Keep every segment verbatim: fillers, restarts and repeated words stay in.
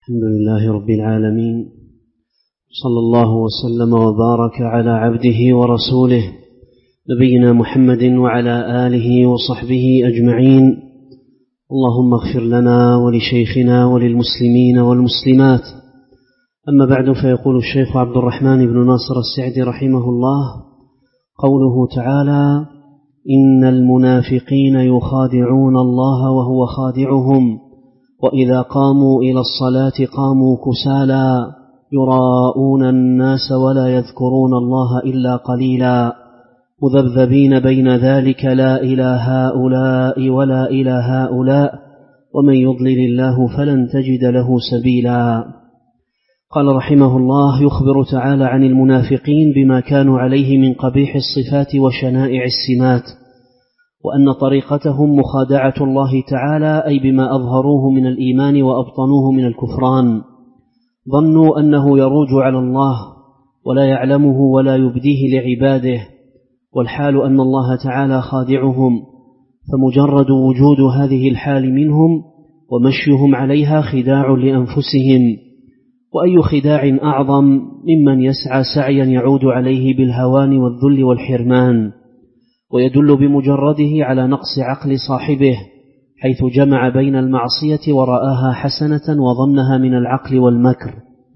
الحمد لله رب العالمين، صلى الله وسلم وبارك على عبده ورسوله نبينا محمد وعلى آله وصحبه أجمعين. اللهم اغفر لنا ولشيخنا وللمسلمين والمسلمات. أما بعد، فيقول الشيخ عبد الرحمن بن ناصر السعدي رحمه الله: قوله تعالى: إن المنافقين يخادعون الله وهو خادعهم وإذا قاموا إلى الصلاة قاموا كسالى يراءون الناس ولا يذكرون الله إلا قليلا مذبذبين بين ذلك لا إلى هؤلاء ولا إلى هؤلاء ومن يضلل الله فلن تجد له سبيلا. قال رحمه الله: يخبر تعالى عن المنافقين بما كانوا عليه من قبيح الصفات وشنائع السمات، وأن طريقتهم مخادعة الله تعالى، أي بما أظهروه من الإيمان وأبطنوه من الكفران. ظنوا أنه يروج على الله ولا يعلمه ولا يبديه لعباده، والحال أن الله تعالى خادعهم، فمجرد وجود هذه الحال منهم ومشيهم عليها خداع لأنفسهم. وأي خداع أعظم ممن يسعى سعيا يعود عليه بالهوان والذل والحرمان، ويدل بمجرده على نقص عقل صاحبه، حيث جمع بين المعصية ورآها حسنة وظنها من العقل والمكر.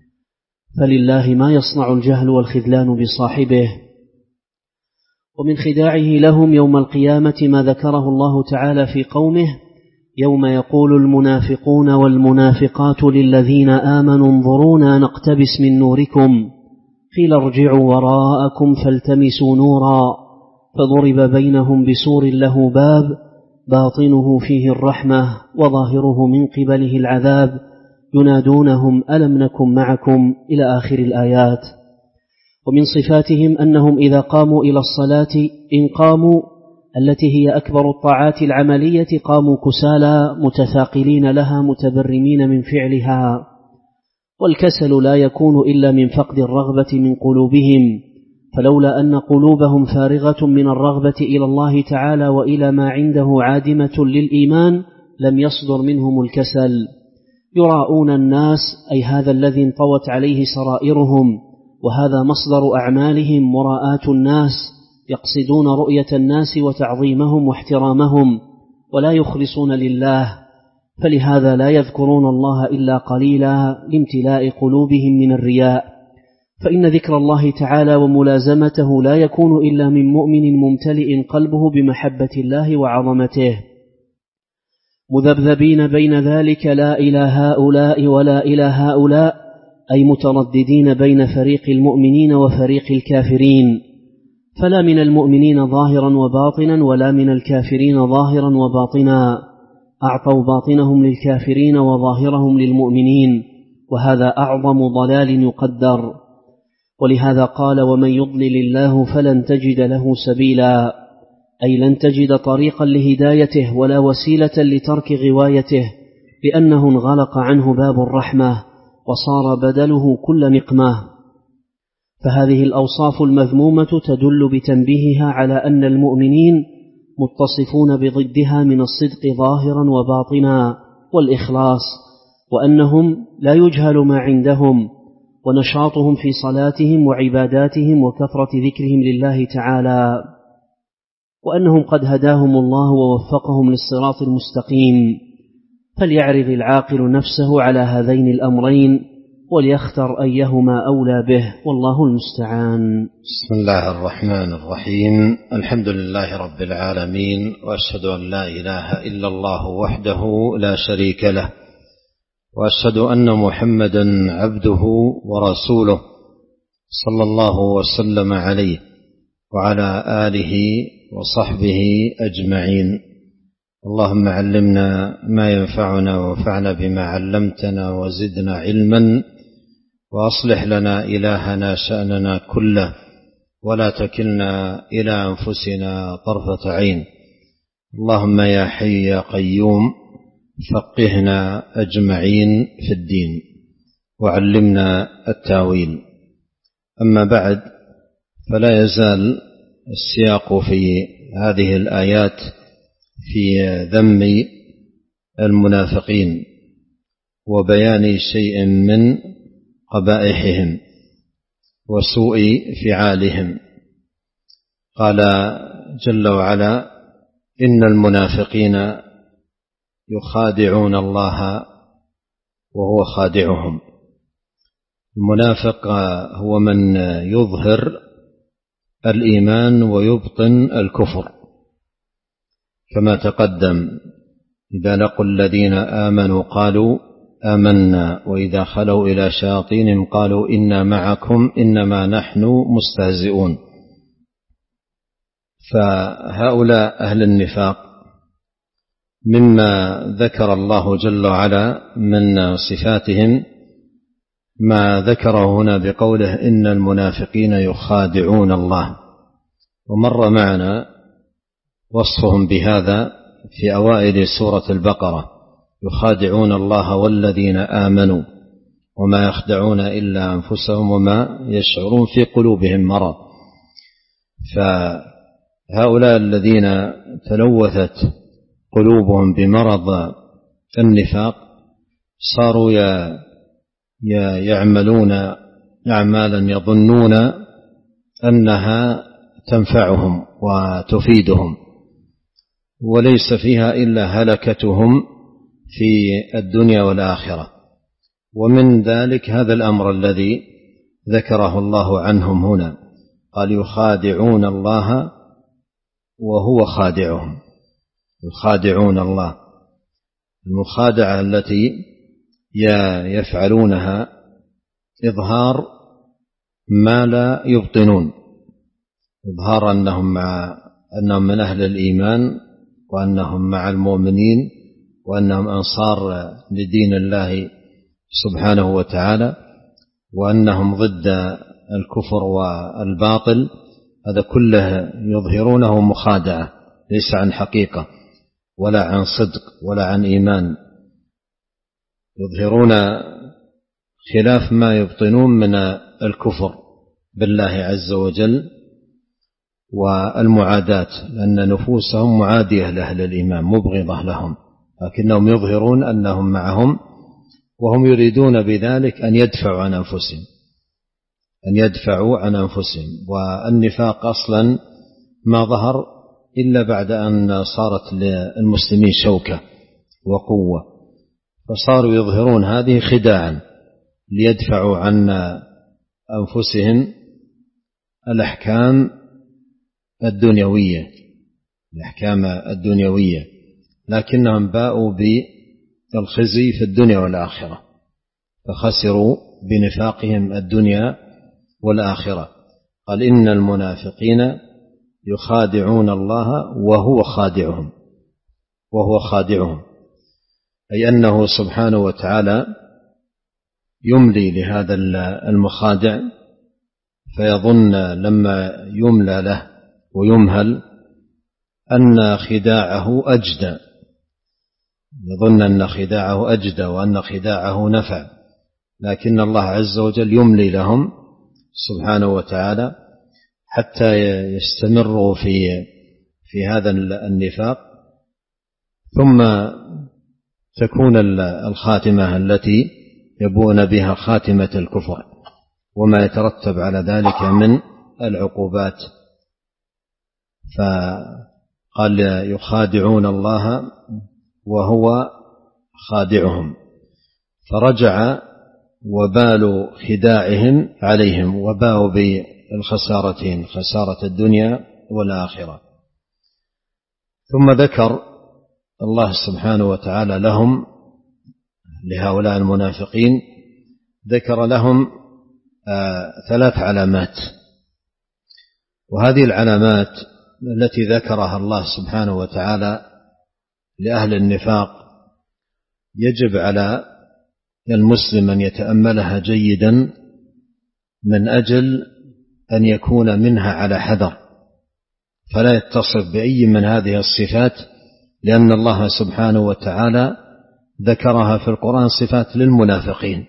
فلله ما يصنع الجهل والخذلان بصاحبه. ومن خداعه لهم يوم القيامة ما ذكره الله تعالى في قومه: يوم يقول المنافقون والمنافقات للذين آمنوا انظرونا نقتبس من نوركم قيل ارجعوا وراءكم فالتمسوا نورا فضرب بينهم بسور له باب باطنه فيه الرحمة وظاهره من قبله العذاب ينادونهم ألم نكن معكم إلى آخر الآيات. ومن صفاتهم أنهم إذا قاموا إلى الصلاة إن قاموا، التي هي أكبر الطاعات العملية، قاموا كسالى متثاقلين لها متبرمين من فعلها. والكسل لا يكون إلا من فقد الرغبة من قلوبهم، فلولا أن قلوبهم فارغة من الرغبة إلى الله تعالى وإلى ما عنده عادمة للإيمان لم يصدر منهم الكسل. يراءون الناس، أي هذا الذي انطوت عليه سرائرهم، وهذا مصدر أعمالهم مراءاة الناس، يقصدون رؤية الناس وتعظيمهم واحترامهم ولا يخلصون لله، فلهذا لا يذكرون الله إلا قليلا لامتلاء قلوبهم من الرياء. فإن ذكر الله تعالى وملازمته لا يكون إلا من مؤمن ممتلئ قلبه بمحبة الله وعظمته، مذبذبين بين ذلك لا إلى هؤلاء ولا إلى هؤلاء، أي مترددين بين فريق المؤمنين وفريق الكافرين، فلا من المؤمنين ظاهرا وباطنا ولا من الكافرين ظاهرا وباطنا، أعطوا باطنهم للكافرين وظاهرهم للمؤمنين، وهذا أعظم ضلال يقدر. ولهذا قال: ومن يضلل الله فلن تجد له سبيلا، أي لن تجد طريقا لهدايته ولا وسيلة لترك غوايته، لأنه انغلق عنه باب الرحمة وصار بدله كل نقمة. فهذه الأوصاف المذمومة تدل بتنبيهها على أن المؤمنين متصفون بضدها من الصدق ظاهرا وباطنا والإخلاص، وأنهم لا يجهل ما عندهم ونشاطهم في صلاتهم وعباداتهم وكثرة ذكرهم لله تعالى، وأنهم قد هداهم الله ووفقهم للصراط المستقيم. فليعرض العاقل نفسه على هذين الأمرين وليختر أيهما أولى به، والله المستعان. بسم الله الرحمن الرحيم. الحمد لله رب العالمين، وأشهد أن لا إله إلا الله وحده لا شريك له، وأشهد أن محمدا عبده ورسوله صلى الله وسلم عليه وعلى آله وصحبه أجمعين. اللهم علمنا ما ينفعنا وانفعنا بما علمتنا وزدنا علما، وأصلح لنا إلهنا شأننا كله، ولا تكلنا إلى أنفسنا طرفة عين. اللهم يا حي يا قيوم فقهنا أجمعين في الدين وعلمنا التاويل. أما بعد، فلا يزال السياق في هذه الآيات في ذم المنافقين، وبيان شيء من قبائحهم وسوء فعالهم. قال جل وعلا: إن المنافقين يخادعون الله وهو خادعهم. المنافق هو من يظهر الإيمان ويبطن الكفر، كما تقدم: إذا لقوا الذين آمنوا قالوا آمنا وإذا خلوا إلى شياطينهم قالوا إنا معكم إنما نحن مستهزئون. فهؤلاء أهل النفاق مما ذكر الله جل وعلا من صفاتهم ما ذكره هنا بقوله: إن المنافقين يخادعون الله. ومر معنا وصفهم بهذا في أوائل سورة البقرة: يخادعون الله والذين آمنوا وما يخدعون إلا أنفسهم وما يشعرون في قلوبهم مرض. فهؤلاء الذين تلوثت قلوبهم بمرض النفاق صاروا يعملون أعمالا يظنون أنها تنفعهم وتفيدهم، وليس فيها إلا هلكتهم في الدنيا والآخرة. ومن ذلك هذا الأمر الذي ذكره الله عنهم هنا، قال: يخادعون الله وهو خادعهم. يخادعون الله، المخادعة التي يفعلونها إظهار ما لا يبطنون، إظهار أنهم مع أنهم من أهل الإيمان وأنهم مع المؤمنين وأنهم أنصار لدين الله سبحانه وتعالى وأنهم ضد الكفر والباطل. هذا كله يظهرونه مخادعة، ليس عن حقيقة ولا عن صدق ولا عن إيمان، يظهرون خلاف ما يبطنون من الكفر بالله عز وجل والمعاداة، لأن نفوسهم معادية لأهل الإيمان مبغضة لهم، لكنهم يظهرون أنهم معهم وهم يريدون بذلك أن يدفعوا عن أنفسهم أن يدفعوا عن أنفسهم. والنفاق أصلا ما ظهر إلا بعد أن صارت للمسلمين شوكة وقوة، فصاروا يظهرون هذه خداعا ليدفعوا عن أنفسهم الأحكام الدنيوية الأحكام الدنيوية لكنهم باءوا بالخزي في الدنيا والآخرة، فخسروا بنفاقهم الدنيا والآخرة. قال: إن المنافقين يخادعون الله وهو خادعهم وهو خادعهم أي أنه سبحانه وتعالى يملي لهذا المخادع، فيظن لما يملى له ويمهل أن خداعه أجدى، يظن أن خداعه أجدى وأن خداعه نفع، لكن الله عز وجل يملي لهم سبحانه وتعالى حتى يستمروا في في هذا النفاق، ثم تكون الخاتمة التي يبون بها خاتمة الكفر وما يترتب على ذلك من العقوبات. فقال: يخادعون الله وهو خادعهم، فرجع وبال خداعهم عليهم وباءوا بالخسارتين، خسارة الدنيا والآخرة. ثم ذكر الله سبحانه وتعالى لهم، لهؤلاء المنافقين، ذكر لهم آه ثلاث علامات، وهذه العلامات التي ذكرها الله سبحانه وتعالى لأهل النفاق يجب على المسلم أن يتأملها جيدا من أجل أن يكون منها على حذر، فلا يتصف بأي من هذه الصفات، لأن الله سبحانه وتعالى ذكرها في القرآن صفات للمنافقين،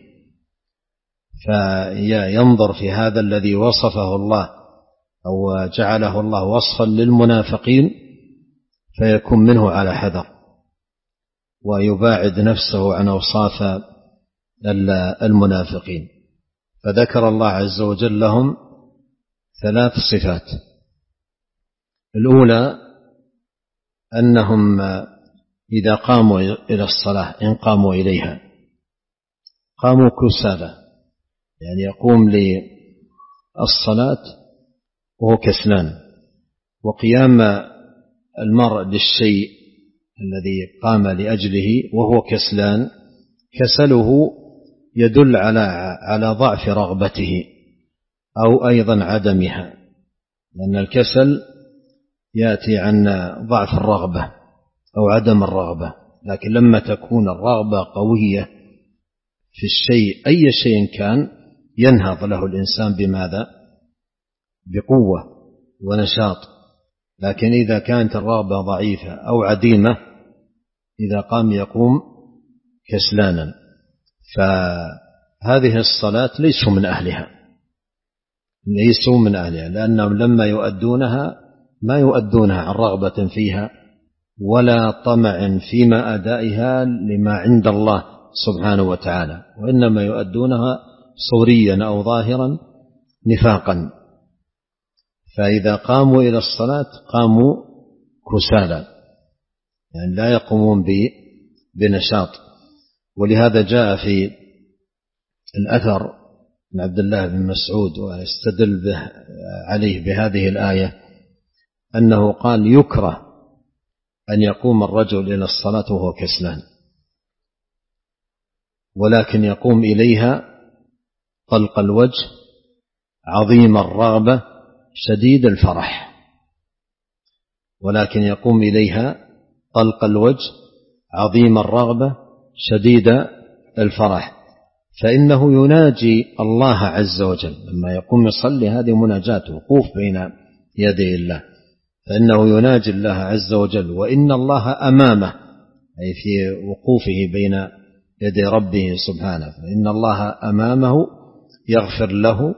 فينظر في هذا الذي وصفه الله أو جعله الله وصفا للمنافقين فيكون منه على حذر، ويباعد نفسه عن أوصاف المنافقين. فذكر الله عز وجل لهم ثلاث صفات. الأولى أنهم إذا قاموا إلى الصلاة إن قاموا إليها قاموا كسالى، يعني يقوم للصلاة وهو كسلان. وقيام المرء للشيء الذي قام لأجله وهو كسلان كسله يدل على على ضعف رغبته أو أيضا عدمها، لأن الكسل يأتي عن ضعف الرغبة أو عدم الرغبة. لكن لما تكون الرغبة قوية في الشيء أي شيء كان ينهض له الإنسان بماذا؟ بقوة ونشاط. لكن إذا كانت الرغبة ضعيفة أو عديمة إذا قام يقوم كسلانا. فهذه الصلاة ليسوا من أهلها ليسوا من أهلها لأنهم لما يؤدونها ما يؤدونها عن رغبة فيها ولا طمع فيما أدائها لما عند الله سبحانه وتعالى، وإنما يؤدونها صوريا أو ظاهرا نفاقا. فإذا قاموا إلى الصلاة قاموا كسالى، يعني لا يقومون بنشاط. ولهذا جاء في الأثر من عبد الله بن مسعود ويستدل به عليه بهذه الآية أنه قال يكره أن يقوم الرجل إلى الصلاة وهو كسلان، ولكن يقوم إليها طلق الوجه عظيم الرغبة شديد الفرح، ولكن يقوم إليها طلق الوجه عظيم الرغبة شديد الفرح، فإنه يناجي الله عز وجل. لما يقوم يصلي هذه مناجاة وقوف بين يدي الله، فإنه يناجي الله عز وجل، وإن الله أمامه أي في وقوفه بين يدي ربه سبحانه، فإن الله أمامه يغفر له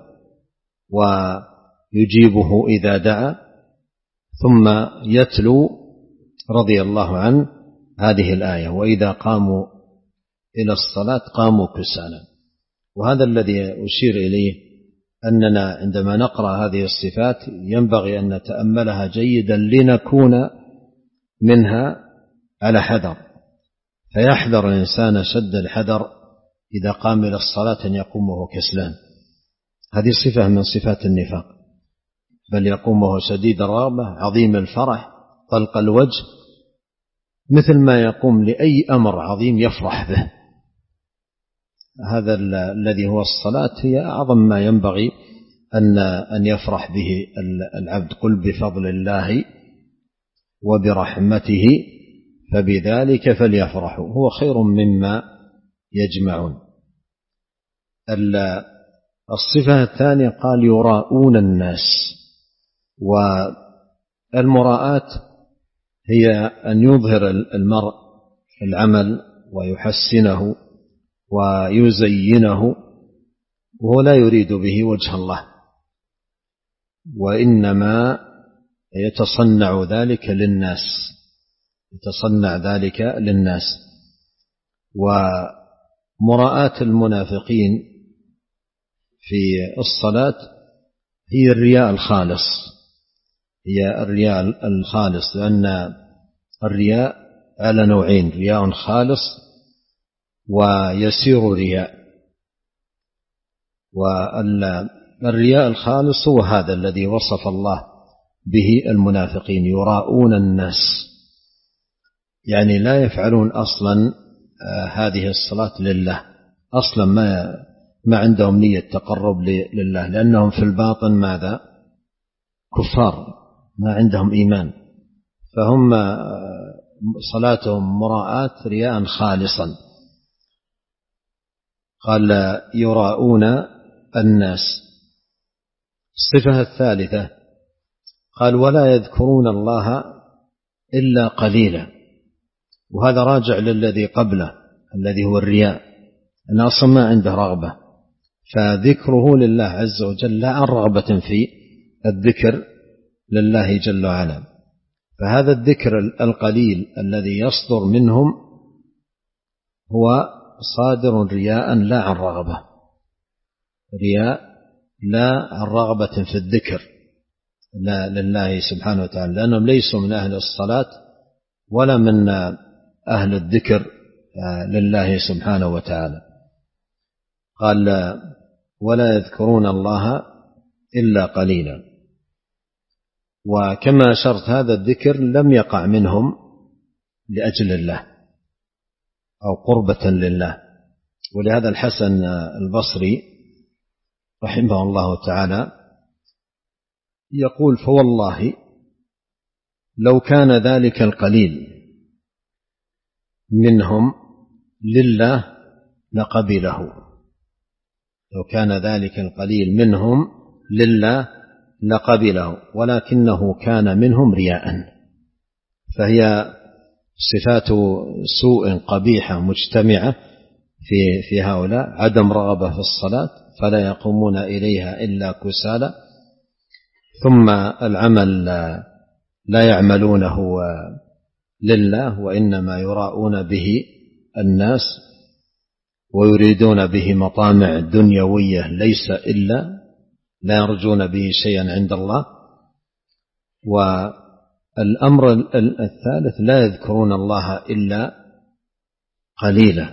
ويجيبه إذا دعا، ثم يتلو رضي الله عنه هذه الآية وإذا قاموا إلى الصلاة قاموا كسالى. وهذا الذي أشير إليه أننا عندما نقرأ هذه الصفات ينبغي أن نتأملها جيدا لنكون منها على حذر، فيحذر الإنسان شد الحذر إذا قام إلى الصلاة أن يقوم وهو كسلان. هذه صفة من صفات النفاق، بل يقوم وهو شديد الرغبة عظيم الفرح طلق الوجه، مثل ما يقوم لأي أمر عظيم يفرح به. هذا الذي هو الصلاة هي أعظم ما ينبغي أن أن يفرح به العبد. قل بفضل الله وبرحمته فبذلك فليفرحوا هو خير مما يجمعون. الصفة الثانية قال يراؤون الناس، والمراءات هي أن يظهر المرء العمل ويحسنه ويزينه وهو لا يريد به وجه الله، وإنما يتصنع ذلك للناس يتصنع ذلك للناس. ومراءة المنافقين في الصلاة هي الرياء الخالص هي الرياء الخالص لأن الرياء على نوعين: رياء خالص ويسير رياء. والرياء الخالص هو هذا الذي وصف الله به المنافقين: يراؤون الناس، يعني لا يفعلون أصلا هذه الصلاة لله، أصلا ما ما عندهم نية تقرب لله، لأنهم في الباطن ماذا؟ كفار، ما عندهم إيمان، فهم صلاتهم مراءة رياء خالصا. قال يراؤون الناس. الصفة الثالثة قال ولا يذكرون الله إلا قليلا، وهذا راجع للذي قبله الذي هو الرياء، أن أصلا ما عنده رغبة، فذكره لله عز وجل لا عن رغبة في الذكر لله جل وعلا. فهذا الذكر القليل الذي يصدر منهم هو صادر رياء لا عن رغبة، رياء لا عن رغبة في الذكر لا لله سبحانه وتعالى، لأنهم ليسوا من أهل الصلاة ولا من أهل الذكر لله سبحانه وتعالى. قال ولا يذكرون الله إلا قليلا. وكما أشرت هذا الذكر لم يقع منهم لأجل الله أو قربة لله. ولهذا الحسن البصري رحمه الله تعالى يقول فوالله لو كان ذلك القليل منهم لله لقبله، لو كان ذلك القليل منهم لله لقبله، ولكنه كان منهم رياء. فهي صفات سوء قبيحة مجتمعة في في هؤلاء: عدم رغبة في الصلاة فلا يقومون إليها إلا كسالى، ثم العمل لا يعملونه لله وإنما يراءون به الناس ويريدون به مطامع دنيوية ليس إلا، لا يرجون به شيئا عند الله. والأمر الثالث لا يذكرون الله إلا قليلا.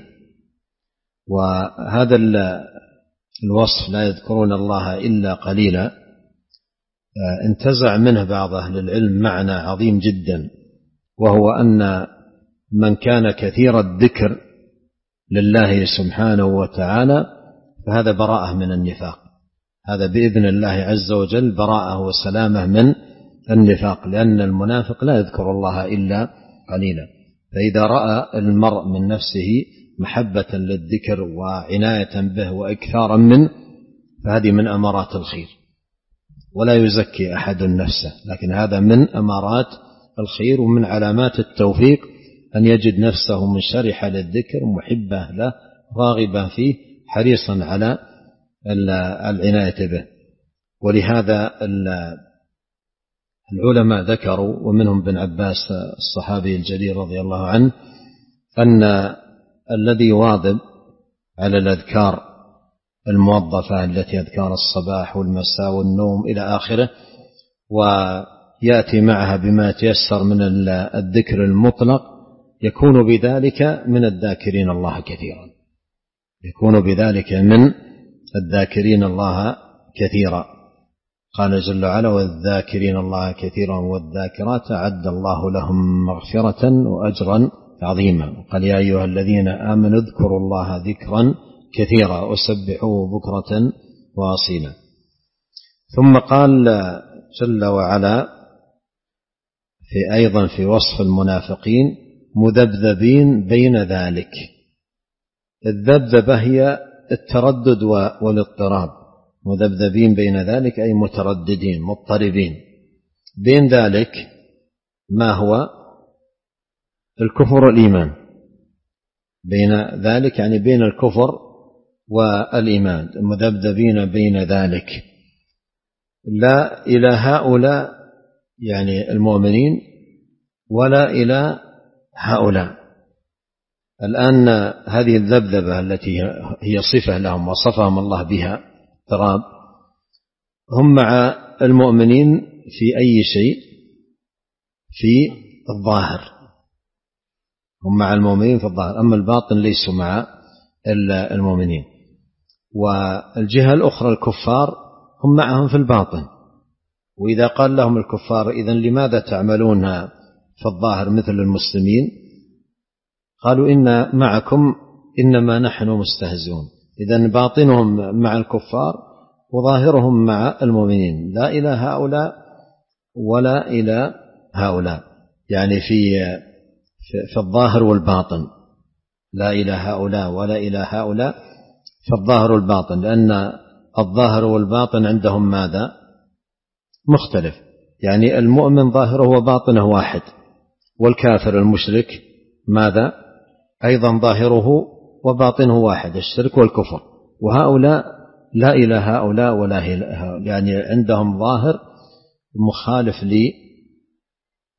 وهذا الوصف لا يذكرون الله إلا قليلا انتزع منه بعض أهل العلم معنى عظيم جدا، وهو أن من كان كثير الذكر لله سبحانه وتعالى فهذا براءة من النفاق، هذا بإذن الله عز وجل براءة وسلامة من النفاق، لأن المنافق لا يذكر الله إلا قليلا. فإذا رأى المرء من نفسه محبة للذكر وعناية به وإكثارا منه فهذه من أمارات الخير، ولا يزكي أحد نفسه، لكن هذا من أمارات الخير ومن علامات التوفيق أن يجد نفسه منشرحة للذكر محبة له راغبة فيه حريصا على العناية به. ولهذا العلماء ذكروا ومنهم ابن عباس الصحابي الجليل رضي الله عنه أن الذي يواظب على الأذكار الموظفة التي أذكار الصباح والمساء والنوم إلى آخره ويأتي معها بما يتيسر من الذكر المطلق يكون بذلك من الذاكرين الله كثيرا، يكون بذلك من الذاكرين الله كثيرا. قال جل وعلا والذاكرين الله كثيرا والذاكرات أعد الله لهم مغفرة وأجرا عظيما. قال يا أيها الذين آمنوا اذكروا الله ذكرا كثيرا وسبحوه بكرة وأصيلا. ثم قال جل وعلا في أيضا في وصف المنافقين مذبذبين بين ذلك. الذبذبة هي التردد والاضطراب، مذبذبين بين ذلك أي مترددين مضطربين. بين ذلك ما هو؟ الكفر والإيمان، بين ذلك يعني بين الكفر والإيمان، مذبذبين بين ذلك، لا إلى هؤلاء يعني المؤمنين ولا إلى هؤلاء. الآن هذه الذبذبة التي هي صفة لهم وصفهم الله بها اضطراب، هم مع المؤمنين في أي شيء؟ في الظاهر، هم مع المؤمنين في الظاهر، أما الباطن ليسوا مع المؤمنين. والجهة الأخرى الكفار هم معهم في الباطن. وإذا قال لهم الكفار إذن لماذا تعملون في الظاهر مثل المسلمين؟ قالوا إن معكم إنما نحن مستهزئون. إذن باطنهم مع الكفار وظاهرهم مع المؤمنين، لا إلى هؤلاء ولا إلى هؤلاء، يعني في في الظاهر والباطن، لا إلى هؤلاء ولا إلى هؤلاء في الظاهر والباطن، لأن الظاهر والباطن عندهم ماذا؟ مختلف. يعني المؤمن ظاهره وباطنه واحد، والكافر المشرك ماذا؟ أيضا ظاهره وباطنه واحد، الشرك والكفر. وهؤلاء لا إلى هؤلاء ولا إلى هؤلاء، يعني عندهم ظاهر مخالف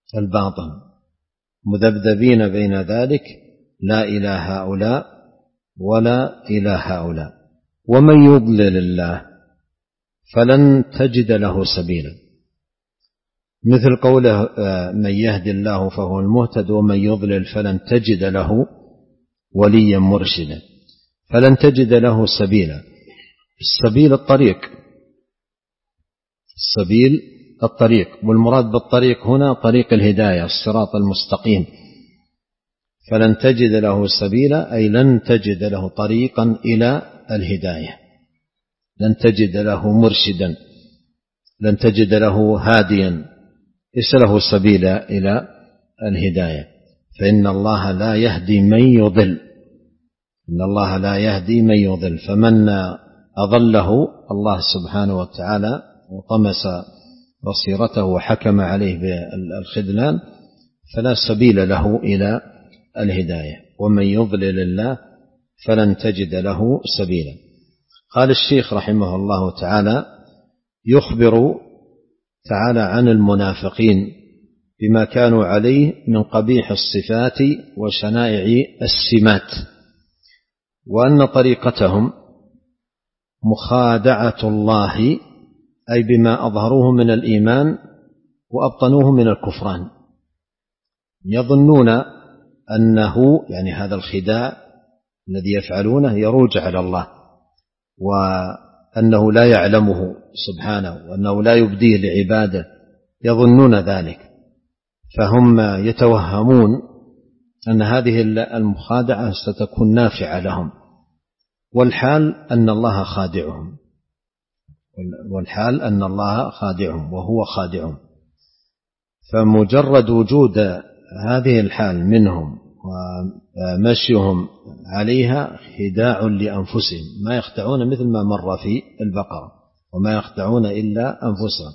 للباطن، مذبذبين بين ذلك، لا إلى هؤلاء ولا إلى هؤلاء. ومن يضلل الله فلن تجد له سبيلا، مثل قوله من يهدي الله فهو المهتد ومن يضلل فلن تجد له وليا مرشدا. فلن تجد له سبيلا، السبيل الطريق، السبيل الطريق، والمراد بالطريق هنا طريق الهداية الصراط المستقيم. فلن تجد له سبيلا أي لن تجد له طريقا إلى الهداية، لن تجد له مرشدا، لن تجد له هاديا، ليس له سبيل إلى الهداية. فإن الله لا يهدي من يضل، إن الله لا يهدي من يضل، فمن أضله الله سبحانه وتعالى وطمس بصيرته وحكم عليه بالخذلان فلا سبيل له إلى الهداية. ومن يضلل الله فلن تجد له سبيلا. قال الشيخ رحمه الله تعالى يخبر تعالى عن المنافقين بما كانوا عليه من قبيح الصفات وشنائع السمات، وأن طريقتهم مخادعة الله، أي بما أظهروه من الإيمان وأبطنوه من الكفران. يظنون أنه يعني هذا الخداع الذي يفعلونه يروج على الله، وأنه لا يعلمه سبحانه، وأنه لا يبديه لعباده، يظنون ذلك، فهم يتوهمون أن هذه المخادعة ستكون نافعة لهم، والحال أن الله خادعهم، والحال أن الله خادعهم وهو خادعهم. فمجرد وجود هذه الحال منهم ومشيهم عليها خداع لأنفسهم، ما يخدعون مثل ما مر في البقرة، وما يخدعون إلا أنفسهم،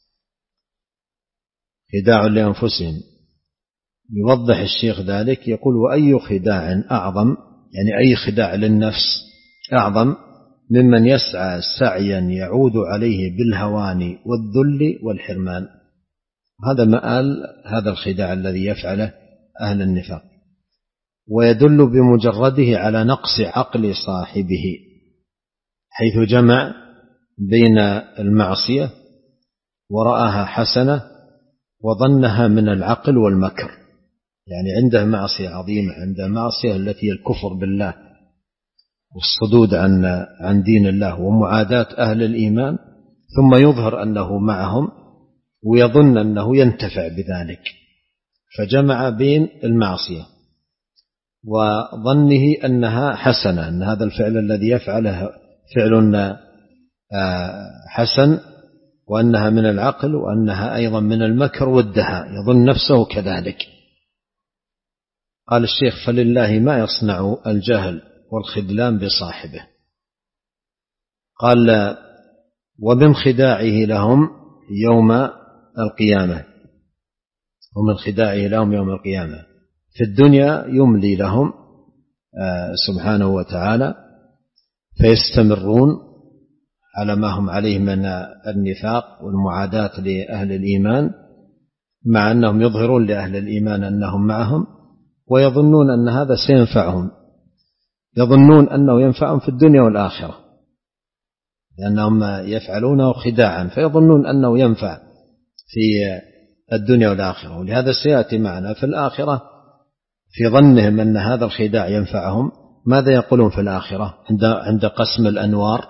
خداع لأنفسهم. يوضح الشيخ ذلك، يقول وأي خداع أعظم، يعني أي خداع للنفس أعظم ممن يسعى سعيا يعود عليه بالهوان والذل والحرمان. هذا مآل هذا الخداع الذي يفعله أهل النفاق، ويدل بمجرده على نقص عقل صاحبه، حيث جمع بين المعصية ورآها حسنة وظنها من العقل والمكر. يعني عنده معصية عظيمة، عنده معصية التي هي الكفر بالله والصدود عن عن دين الله ومعاداة أهل الإيمان، ثم يظهر أنه معهم ويظن أنه ينتفع بذلك، فجمع بين المعصية وظنه أنها حسنة، أن هذا الفعل الذي يفعله فعل حسن، وأنها من العقل، وأنها أيضا من المكر والدهاء، يظن نفسه كذلك. قال الشيخ فلله ما يصنع الجهل والخذلان بصاحبه. قال ومن خداعه لهم يوم القيامة، ومن خداعه لهم يوم القيامة في الدنيا يملي لهم سبحانه وتعالى فيستمرون على ما هم عليه من النفاق والمعاداة لأهل الإيمان، مع أنهم يظهرون لأهل الإيمان أنهم معهم، ويظنون أن هذا سينفعهم، يظنون أنه ينفعهم في الدنيا والآخرة، لأنهم يفعلونه خداعا، فيظنون أنه ينفع في الدنيا والآخرة. ولهذا سيأتي معنا في الآخرة في ظنهم أن هذا الخداع ينفعهم، ماذا يقولون في الآخرة عند عند قسم الأنوار؟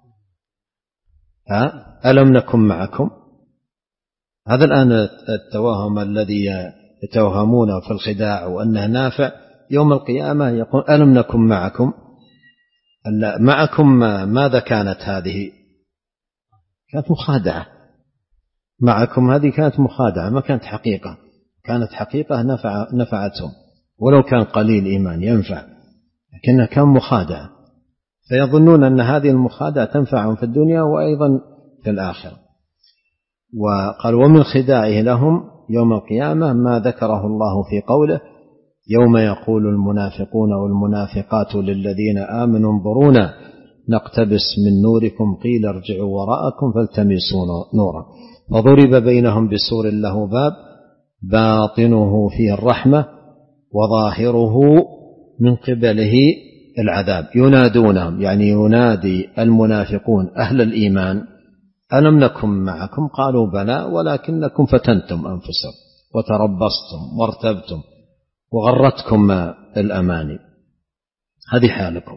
ها ألم نكن معكم؟ هذا الآن التوهم الذي يتوهمونه في الخداع وأنه نافع، يوم القيامة يقول ألم نكن معكم؟ معكم ماذا كانت هذه؟ كانت مخادعة. معكم هذه كانت مخادعة، ما كانت حقيقة، كانت حقيقة نفع نفعتهم، ولو كان قليل إيمان ينفع، لكنها كان مخادعة، فيظنون أن هذه المخادعة تنفعهم في الدنيا وأيضا في الآخرة. وقال ومن خداعه لهم يوم القيامة ما ذكره الله في قوله يوم يقول المنافقون والمنافقات للذين آمنوا انظرونا نقتبس من نوركم قيل ارجعوا وراءكم فالتمسوا نورا فضرب بينهم بسور له باب باطنه فيه الرحمة وظاهره من قبله العذاب. ينادونهم يعني ينادي المنافقون أهل الإيمان ألم نكن معكم؟ قالوا بلى ولكنكم فتنتم أنفسكم وتربصتم وارتبتم وغرتكم الأماني. هذه حالكم.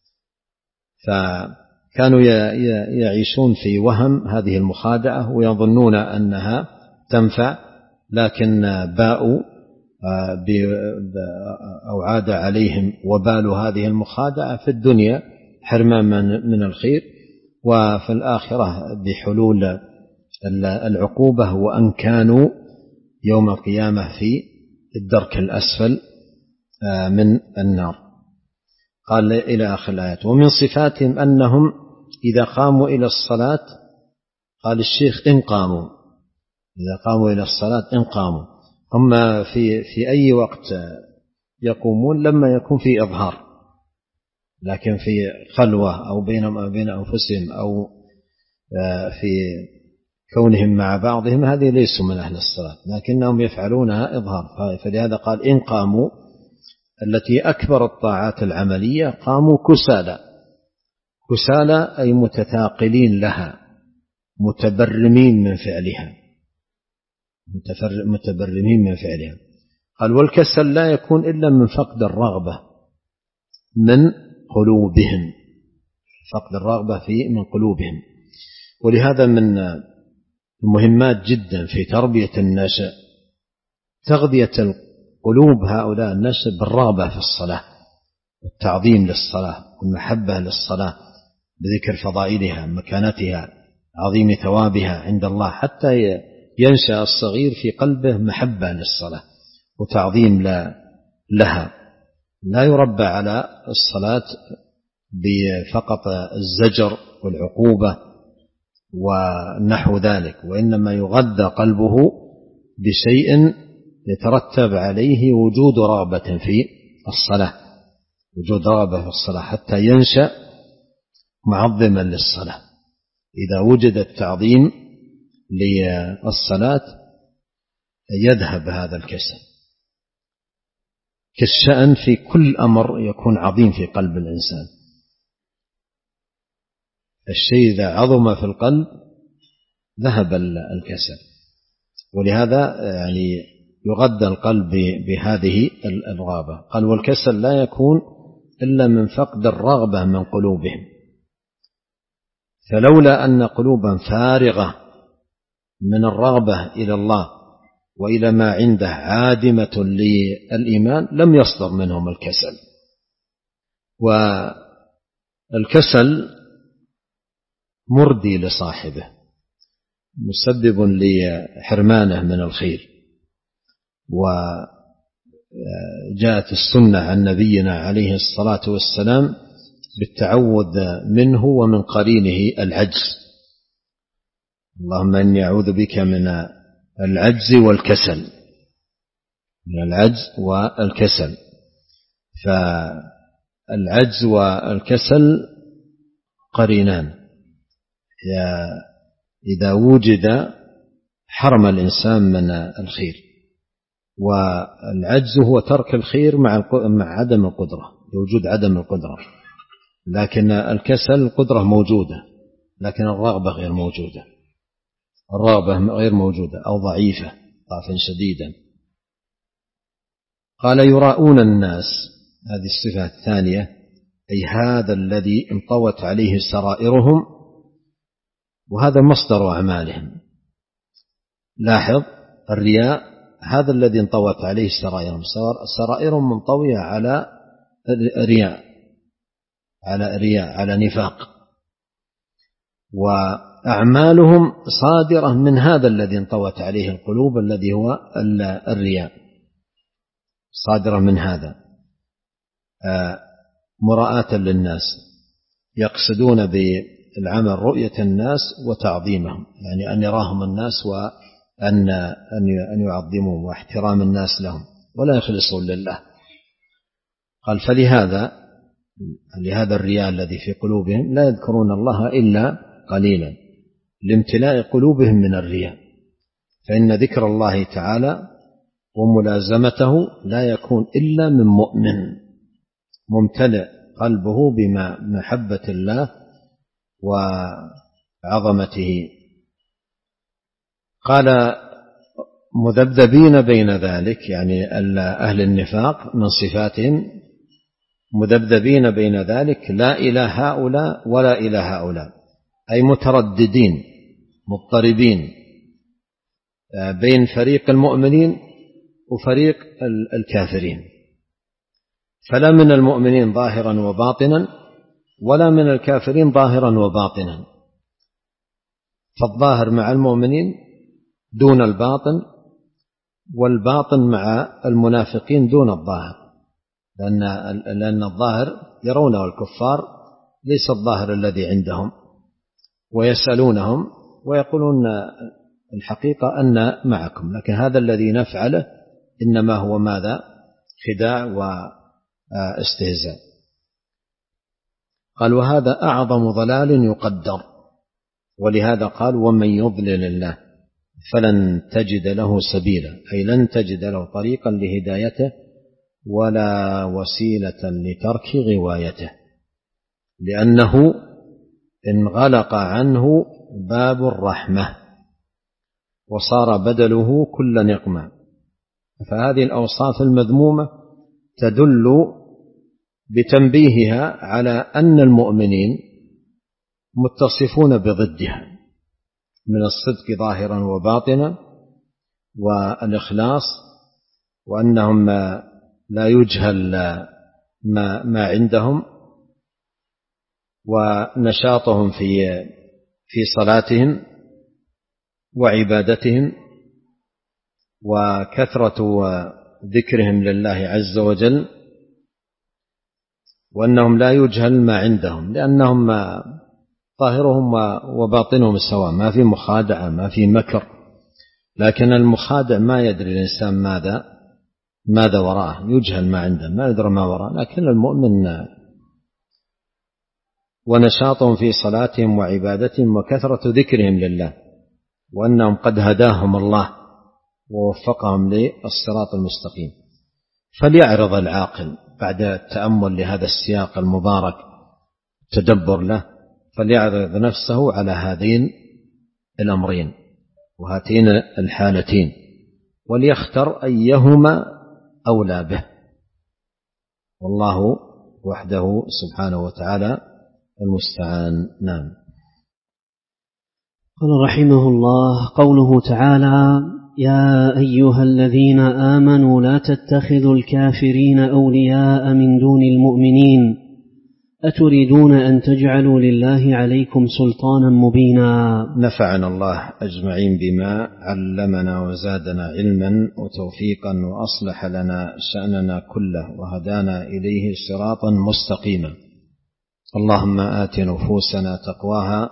فكانوا يعيشون في وهم هذه المخادعة ويظنون أنها تنفع، لكن باءوا أو عاد عليهم وبال هذه المخادعة في الدنيا حرمان من الخير، وفي الآخرة بحلول العقوبة وأن كانوا يوم القيامة في الدرك الأسفل من النار. قال إلى آخر الآيات. ومن صفاتهم أنهم إذا قاموا إلى الصلاة، قال الشيخ إن قاموا، إذا قاموا إلى الصلاة إن قاموا، هم في في أي وقت يقومون؟ لما يكون في إظهار، لكن في خلوة أو بين بين أنفسهم أو في كونهم مع بعضهم هذه ليسوا من أهل الصلاة، لكنهم يفعلونها إظهار. فلهذا قال إن قاموا، التي أكبر الطاعات العملية، قاموا كسالى. كسالى أي متثاقلين لها، متبرمين من فعلها، متبرمين من فعلها. قال والكسل لا يكون إلا من فقد الرغبة من قلوبهم، فقد الرغبة في من قلوبهم. ولهذا من المهمات جدا في تربية النشء تغذية قلوب هؤلاء النشء بالرغبة في الصلاة والتعظيم للصلاة والمحبة للصلاة بذكر فضائلها مكانتها عظيم ثوابها عند الله، حتى ينشأ الصغير في قلبه محبة للصلاة وتعظيم لها. لا يربى على الصلاة بفقط الزجر والعقوبة ونحو ذلك، وإنما يغذى قلبه بشيء يترتب عليه وجود رغبة في الصلاة، وجود رغبة في الصلاة حتى ينشأ معظما للصلاة. إذا وجد التعظيم للصلاة يذهب هذا الكسل. كالشأن في كل أمر يكون عظيم في قلب الإنسان، الشيء إذا عظم في القلب ذهب الكسل. ولهذا يعني يغذى القلب بهذه الرغبة. قال والكسل لا يكون إلا من فقد الرغبة من قلوبهم. فلولا أن قلوبا فارغة من الرغبة إلى الله وإلى ما عنده عادمة للإيمان لم يصدر منهم الكسل. والكسل مردي لصاحبه، مسبب لحرمانه من الخير. وجاءت السنة عن نبينا عليه الصلاة والسلام بالتعوذ منه ومن قرينه العجز. اللهم إني أعوذ بك من العجز والكسل، من العجز والكسل. فالعجز والكسل قرينان، إذا وجد حرم الإنسان من الخير. والعجز هو ترك الخير مع مع عدم القدرة، بوجود عدم القدرة. لكن الكسل القدرة موجودة لكن الرغبة غير موجودة، الرغبة غير موجودة أو ضعيفة ضعفا شديدا. قال يراؤون الناس، هذه الصفة الثانية، أي هذا الذي انطوت عليه سرائرهم، وهذا مصدر أعمالهم. لاحظ الرياء هذا الذي انطوت عليه سرائرهم، سرائرهم منطوية على رياء، على رياء، على نفاق، وأعمالهم صادرة من هذا الذي انطوت عليه القلوب الذي هو الرياء، صادرة من هذا مراءة للناس، يقصدون بالعمل رؤية الناس وتعظيمهم، يعني أن يراهم الناس وأن أن يعظمهم واحترام الناس لهم ولا يخلصون لله. قال فلهذا لهذا الرياء الذي في قلوبهم لا يذكرون الله إلا قليلا لامتلاء قلوبهم من الرياء. فإن ذكر الله تعالى وملازمته لا يكون إلا من مؤمن ممتلئ قلبه بمحبة الله وعظمته. قال مذبذبين بين ذلك، يعني أهل النفاق من صفاتهم مذبذبين بين ذلك، لا إلى هؤلاء ولا إلى هؤلاء، أي مترددين مضطربين بين فريق المؤمنين وفريق الكافرين، فلا من المؤمنين ظاهرا وباطنا ولا من الكافرين ظاهرا وباطنا، فالظاهر مع المؤمنين دون الباطن، والباطن مع المنافقين دون الظاهر، لأن لأن الظاهر يرونه الكفار ليس الظاهر الذي عندهم، ويسألونهم ويقولون الحقيقة أن معكم، لكن هذا الذي نفعله إنما هو ماذا؟ خداع واستهزاء. قال وهذا أعظم ضلال يقدر، ولهذا قال ومن يضلل الله فلن تجد له سبيلا، أي لن تجد له طريقا لهدايته ولا وسيلة لترك غوايته، لأنه انغلق عنه باب الرحمة وصار بدله كل نقمة. فهذه الأوصاف المذمومة تدل بتنبيهها على أن المؤمنين متصفون بضدها من الصدق ظاهرا وباطنا والإخلاص، وأنهم لا يجهل ما, ما عندهم، ونشاطهم في في صلاتهم وعبادتهم وكثرة ذكرهم لله عز وجل، وأنهم لا يجهل ما عندهم، لأنهم ظاهرهم وباطنهم سواء، ما في مخادعة ما في مكر، لكن المخادع ما يدري الإنسان ماذا ماذا وراءه، يجهل ما عنده، ما يدري ما وراءه. لكن المؤمن ونشاطهم في صلاتهم وعبادتهم وكثرة ذكرهم لله، وأنهم قد هداهم الله ووفقهم للصراط المستقيم. فليعرض العاقل بعد التأمل لهذا السياق المبارك تدبر له، فليعرض نفسه على هذين الأمرين وهاتين الحالتين، وليختر أيهما أولى به، والله وحده سبحانه وتعالى المستعان. نعم. قال رحمه الله: قوله تعالى: يا أيها الذين آمنوا لا تتخذوا الكافرين أولياء من دون المؤمنين أتريدون أن تجعلوا لله عليكم سلطانا مبينا. نفعنا الله أجمعين بما علمنا وزادنا علما وتوفيقا، وأصلح لنا شأننا كله وهدانا إليه صراطا مستقيما. اللهم آت نفوسنا تقواها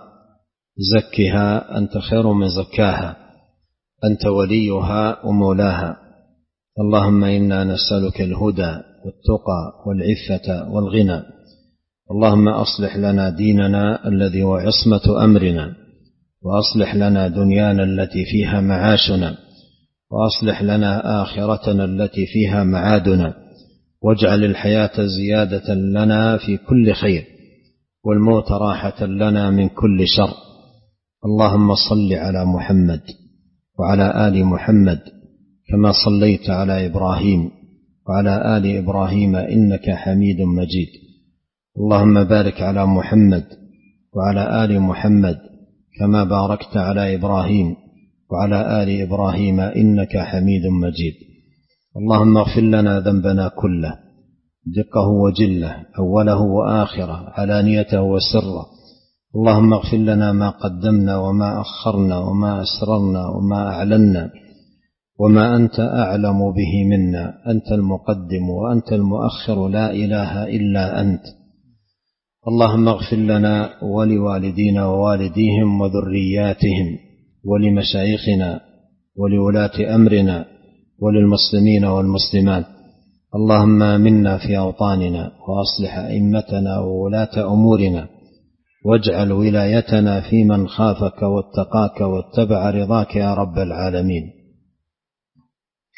زكها أنت خير من زكاها أنت وليها ومولاها. اللهم إنا نسألك الهدى والتقى والعفة والغنى. اللهم أصلح لنا ديننا الذي هو عصمة أمرنا، وأصلح لنا دنيانا التي فيها معاشنا، وأصلح لنا آخرتنا التي فيها معادنا، واجعل الحياة زيادة لنا في كل خير، والموت راحة لنا من كل شر. اللهم صل على محمد وعلى آل محمد كما صليت على إبراهيم وعلى آل إبراهيم إنك حميد مجيد. اللهم بارك على محمد وعلى آل محمد كما باركت على إبراهيم وعلى آل إبراهيم إنك حميد مجيد. اللهم اغفر لنا ذنبنا كله دقه وجله، أوله وآخره، علانيته وسره. اللهم اغفر لنا ما قدمنا وما أخرنا وما أسررنا وما أعلنا وما أنت أعلم به منا. أنت المقدم وأنت المؤخر، لا إله إلا أنت. اللهم اغفر لنا ولوالدينا ووالديهم وذرياتهم ولمشايخنا ولولاة أمرنا وللمسلمين والمسلمات. اللهم آمنا في أوطاننا وأصلح أئمتنا وولاة أمورنا، واجعل ولايتنا في من خافك واتقاك واتبع رضاك يا رب العالمين.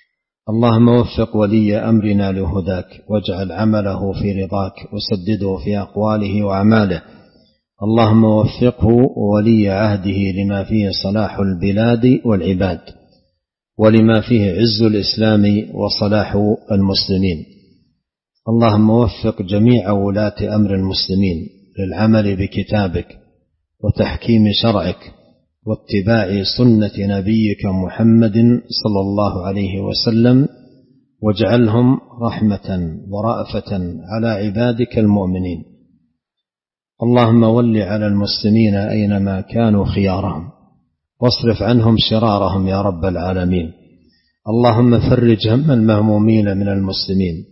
اللهم وفق ولي أمرنا لهداك، واجعل عمله في رضاك، وسدده في أقواله وأعماله. اللهم وفقه وولي عهده لما فيه صلاح البلاد والعباد، ولما فيه عز الإسلام وصلاح المسلمين. اللهم وفق جميع ولاة أمر المسلمين للعمل بكتابك وتحكيم شرعك واتباع سنة نبيك محمد صلى الله عليه وسلم، واجعلهم رحمة ورأفة على عبادك المؤمنين. اللهم ول على المسلمين أينما كانوا خيارهم، واصرف عنهم شرارهم يا رب العالمين. اللهم فرج هم المهمومين من المسلمين،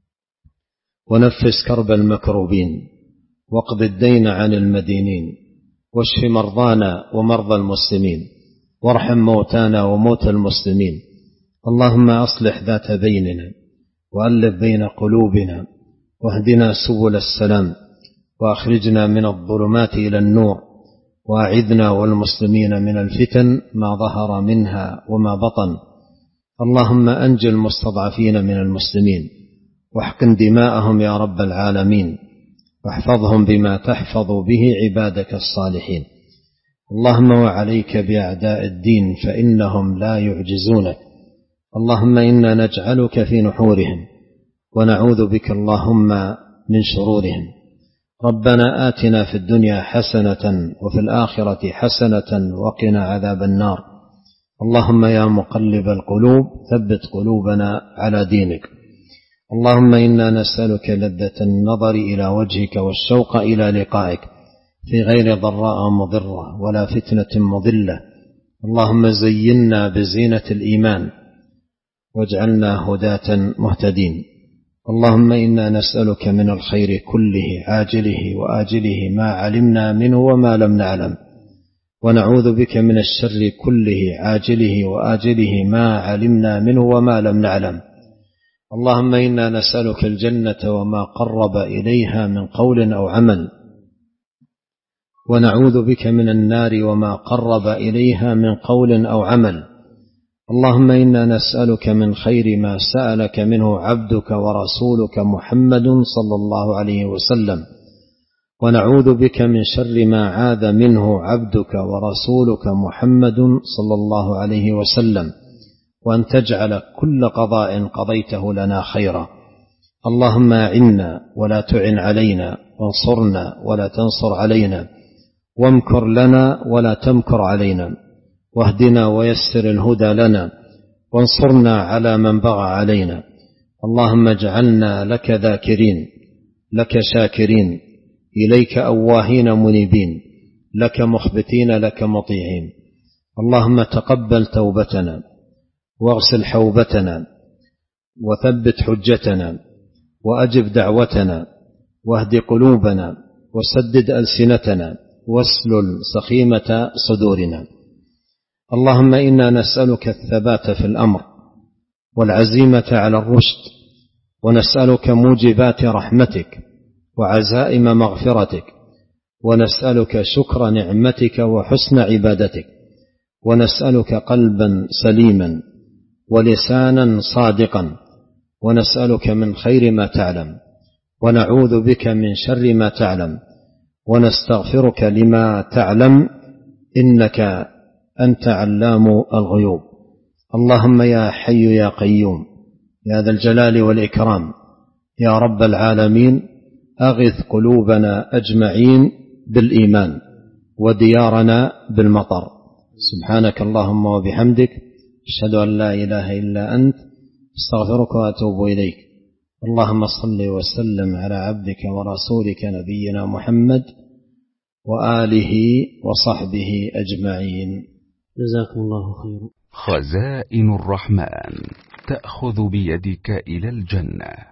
ونفس كرب المكروبين، واقض الدين عن المدينين، واشف مرضانا ومرضى المسلمين، وارحم موتانا وموتى المسلمين. اللهم أصلح ذات بيننا، وألف بين قلوبنا، واهدنا سبل السلام، وأخرجنا من الظلمات إلى النور، وأعذنا والمسلمين من الفتن ما ظهر منها وما بطن. اللهم أنجِ المستضعفين من المسلمين، واحقن دماءهم يا رب العالمين، واحفظهم بما تحفظ به عبادك الصالحين. اللهم وعليك بأعداء الدين فإنهم لا يعجزونك. اللهم إنا نجعلك في نحورهم، ونعوذ بك اللهم من شرورهم. ربنا آتنا في الدنيا حسنة وفي الآخرة حسنة وقنا عذاب النار. اللهم يا مقلب القلوب ثبت قلوبنا على دينك. اللهم إنا نسألك لذة النظر إلى وجهك والشوق إلى لقائك في غير ضراء مضرة ولا فتنة مضلة. اللهم زينا بزينة الإيمان، واجعلنا هداة مهتدين. اللهم إنا نسألك من الخير كله عاجله وآجله ما علمنا منه وما لم نعلم، ونعوذ بك من الشر كله عاجله وآجله ما علمنا منه وما لم نعلم. اللهم إنا نسألك الجنة وما قرب إليها من قول أو عمل، ونعوذ بك من النار وما قرب إليها من قول أو عمل. اللهم إنا نسألك من خير ما سألك منه عبدك ورسولك محمد صلى الله عليه وسلم، ونعوذ بك من شر ما عاذ منه عبدك ورسولك محمد صلى الله عليه وسلم، وأن تجعل كل قضاء قضيته لنا خيرا. اللهم أعنا ولا تعن علينا، وانصرنا ولا تنصر علينا، وامكر لنا ولا تمكر علينا، واهدنا ويسر الهدى لنا، وانصرنا على من بغى علينا. اللهم اجعلنا لك ذاكرين، لك شاكرين، إليك أواهين منيبين، لك مخبتين، لك مطيعين. اللهم تقبل توبتنا، واغسل حوبتنا، وثبت حجتنا، وأجب دعوتنا، واهد قلوبنا، وسدد ألسنتنا، واسلل سخيمة صدورنا. اللهم إنا نسألك الثبات في الأمر والعزيمة على الرشد، ونسألك موجبات رحمتك وعزائم مغفرتك، ونسألك شكر نعمتك وحسن عبادتك، ونسألك قلبا سليما ولسانا صادقا، ونسألك من خير ما تعلم، ونعوذ بك من شر ما تعلم، ونستغفرك لما تعلم، إنك أنت علام الغيوب. اللهم يا حي يا قيوم يا ذا الجلال والإكرام يا رب العالمين، أغث قلوبنا أجمعين بالإيمان، وديارنا بالمطر. سبحانك اللهم وبحمدك، أشهد أن لا إله إلا أنت، استغفرك وأتوب إليك. اللهم صل وسلم على عبدك ورسولك نبينا محمد وآله وصحبه أجمعين. جزاكم الله خيرا. خزائن الرحمن تأخذ بيدك إلى الجنة.